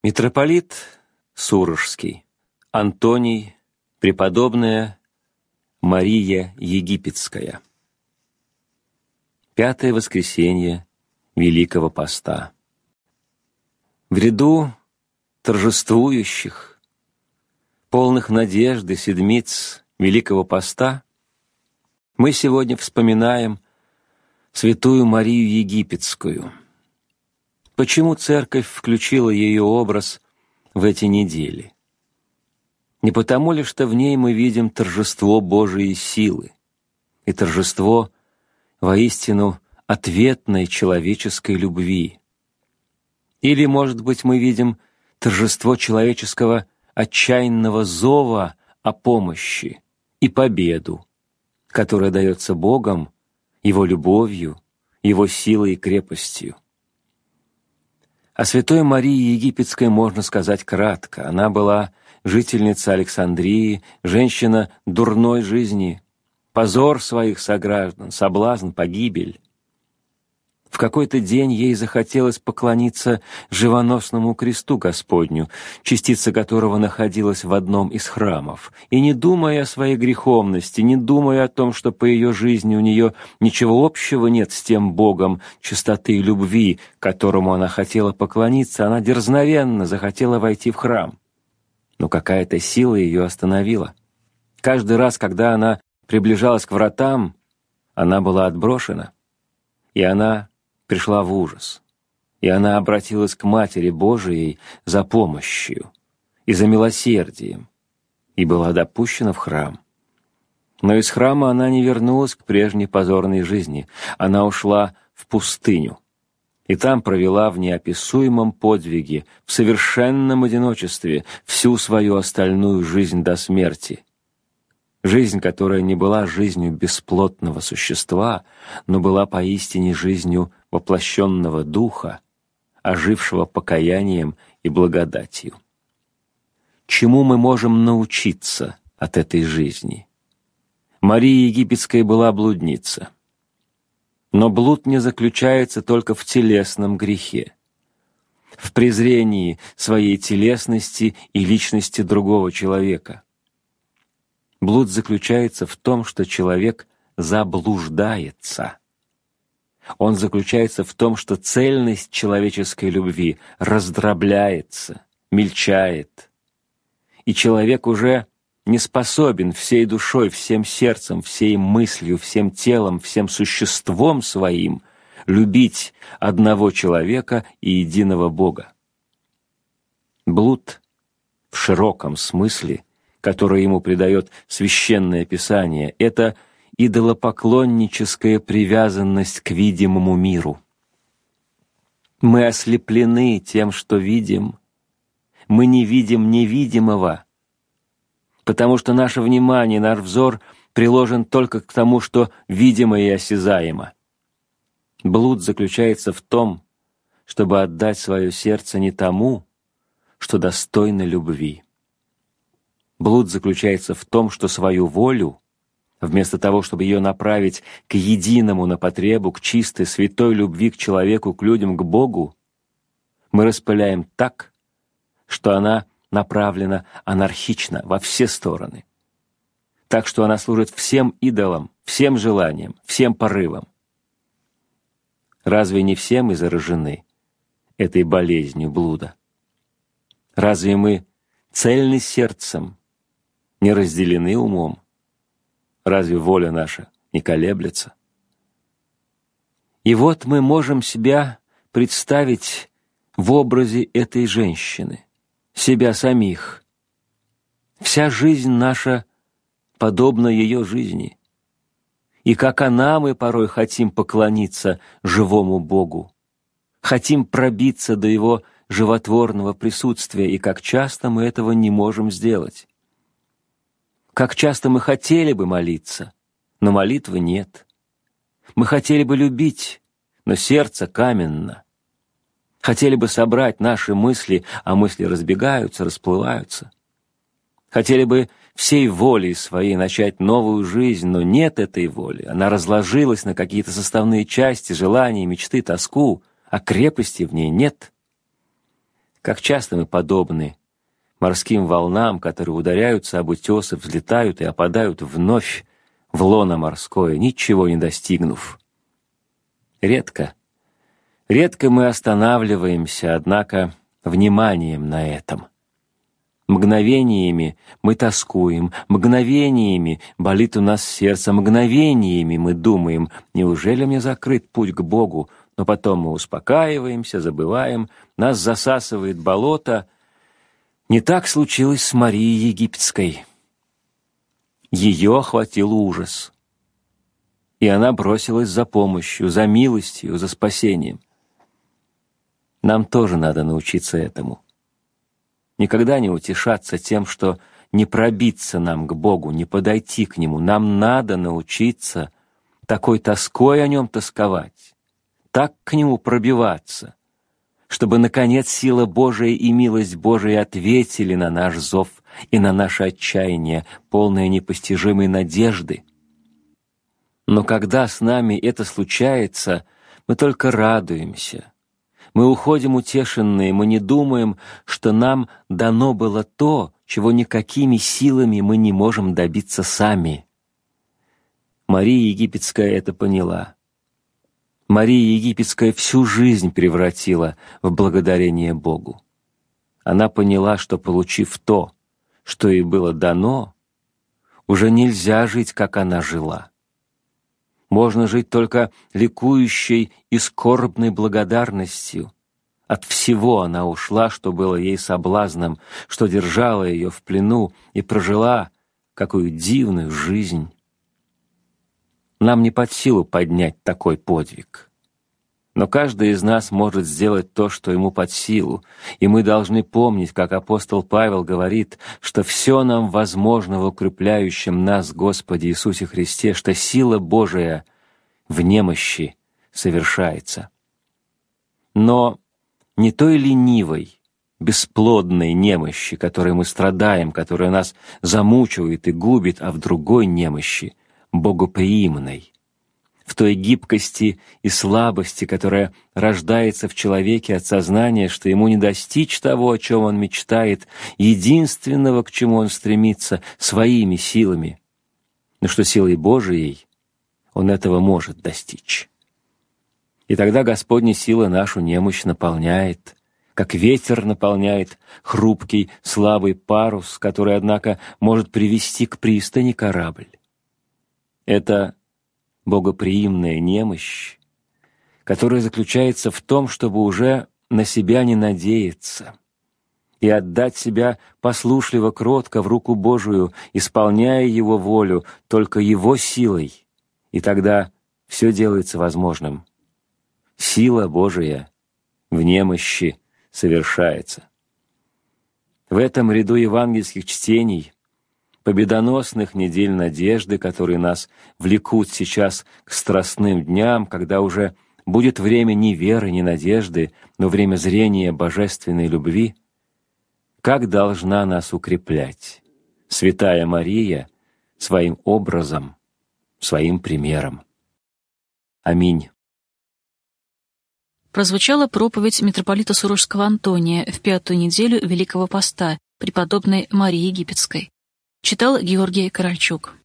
Митрополит Сурожский Антоний, преподобная Мария Египетская. 5-е воскресенье Великого Поста. В ряду торжествующих, полных надежды седмиц Великого Поста мы сегодня вспоминаем святую Марию Египетскую. Почему Церковь включила ее образ в эти недели? Не потому ли, что в ней мы видим торжество Божией силы и торжество воистину ответной человеческой любви? Или, может быть, мы видим торжество человеческого отчаянного зова о помощи и победу, которая дается Богом, Его любовью, Его силой и крепостью? О святой Марии Египетской можно сказать кратко. Она была жительница Александрии, женщина дурной жизни, позор своих сограждан, соблазн, погибель. В какой-то день ей захотелось поклониться живоносному кресту Господню, частица которого находилась в одном из храмов, и не думая о своей греховности, не думая о том, что по ее жизни у нее ничего общего нет с тем Богом чистоты и любви, которому она хотела поклониться, она дерзновенно захотела войти в храм. Но какая-то сила ее остановила. Каждый раз, когда она приближалась к вратам, она была отброшена, и она пришла в ужас, и она обратилась к Матери Божией за помощью и за милосердием, и была допущена в храм. Но из храма она не вернулась к прежней позорной жизни, она ушла в пустыню, и там провела в неописуемом подвиге, в совершенном одиночестве всю свою остальную жизнь до смерти. Жизнь, которая не была жизнью бесплотного существа, но была поистине жизнью воплощенного духа, ожившего покаянием и благодатью. Чему мы можем научиться от этой жизни? Мария Египетская была блудница. Но блуд не заключается только в телесном грехе, в презрении своей телесности и личности другого человека. Блуд заключается в том, что человек заблуждается. Он заключается в том, что цельность человеческой любви раздробляется, мельчает, и человек уже не способен всей душой, всем сердцем, всей мыслью, всем телом, всем существом своим любить одного человека и единого Бога. Блуд в широком смысле, который ему придает Священное Писание, это идолопоклонническая привязанность к видимому миру. Мы ослеплены тем, что видим. Мы не видим невидимого, потому что наше внимание, наш взор приложен только к тому, что видимо и осязаемо. Блуд заключается в том, чтобы отдать свое сердце не тому, что достойно любви. Блуд заключается в том, что свою волю, вместо того, чтобы ее направить к единому на потребу, к чистой, святой любви к человеку, к людям, к Богу, мы распыляем так, что она направлена анархично во все стороны, так что она служит всем идолам, всем желаниям, всем порывам. Разве не все мы заражены этой болезнью блуда? Разве мы цельны сердцем, не разделены умом? Разве воля наша не колеблется? И вот мы можем себя представить в образе этой женщины, себя самих. Вся жизнь наша подобна ее жизни. И как она, мы порой хотим поклониться живому Богу, хотим пробиться до Его животворного присутствия, и как часто мы этого не можем сделать. Как часто мы хотели бы молиться, но молитвы нет. Мы хотели бы любить, но сердце каменно. Хотели бы собрать наши мысли, а мысли разбегаются, расплываются. Хотели бы всей волей своей начать новую жизнь, но нет этой воли. Она разложилась на какие-то составные части, желания, мечты, тоску, а крепости в ней нет. Как часто мы подобны морским волнам, которые ударяются об утесы, взлетают и опадают вновь в лоно морское, ничего не достигнув. Редко мы останавливаемся, однако, вниманием на этом. Мгновениями мы тоскуем, мгновениями болит у нас сердце, мгновениями мы думаем, неужели мне закрыт путь к Богу, но потом мы успокаиваемся, забываем, нас засасывает болото. Не так случилось с Марией Египетской. Ее охватил ужас, и она бросилась за помощью, за милостью, за спасением. Нам тоже надо научиться этому. Никогда не утешаться тем, что не пробиться нам к Богу, не подойти к Нему. Нам надо научиться такой тоской о Нем тосковать, так к Нему пробиваться, чтобы, наконец, сила Божия и милость Божия ответили на наш зов и на наше отчаяние, полное непостижимой надежды. Но когда с нами это случается, мы только радуемся. Мы уходим утешенные, мы не думаем, что нам дано было то, чего никакими силами мы не можем добиться сами. Мария Египетская это поняла. Мария Египетская всю жизнь превратила в благодарение Богу. Она поняла, что, получив то, что ей было дано, уже нельзя жить, как она жила. Можно жить только ликующей и скорбной благодарностью. От всего она ушла, что было ей соблазном, что держало ее в плену, и прожила какую дивную жизнь. Нам не под силу поднять такой подвиг. Но каждый из нас может сделать то, что ему под силу, и мы должны помнить, как апостол Павел говорит, что все нам возможно в укрепляющем нас Господе Иисусе Христе, что сила Божия в немощи совершается. Но не той ленивой, бесплодной немощи, которой мы страдаем, которая нас замучивает и губит, а в другой немощи, богоприимной, в той гибкости и слабости, которая рождается в человеке от сознания, что ему не достичь того, о чем он мечтает, единственного, к чему он стремится, своими силами, но что силой Божией он этого может достичь. И тогда Господня сила нашу немощь наполняет, как ветер наполняет хрупкий, слабый парус, который, однако, может привести к пристани корабль. Это богоприимная немощь, которая заключается в том, чтобы уже на себя не надеяться и отдать себя послушливо, кротко в руку Божию, исполняя Его волю только Его силой, и тогда все делается возможным. Сила Божия в немощи совершается. В этом ряду евангельских чтений, победоносных недель надежды, которые нас влекут сейчас к страстным дням, когда уже будет время не веры, не надежды, но время зрения божественной любви, как должна нас укреплять святая Мария своим образом, своим примером. Аминь. Прозвучала проповедь митрополита Сурожского Антония в 5-ю неделю Великого Поста преподобной Марии Египетской. Читал Георгий Корольчук.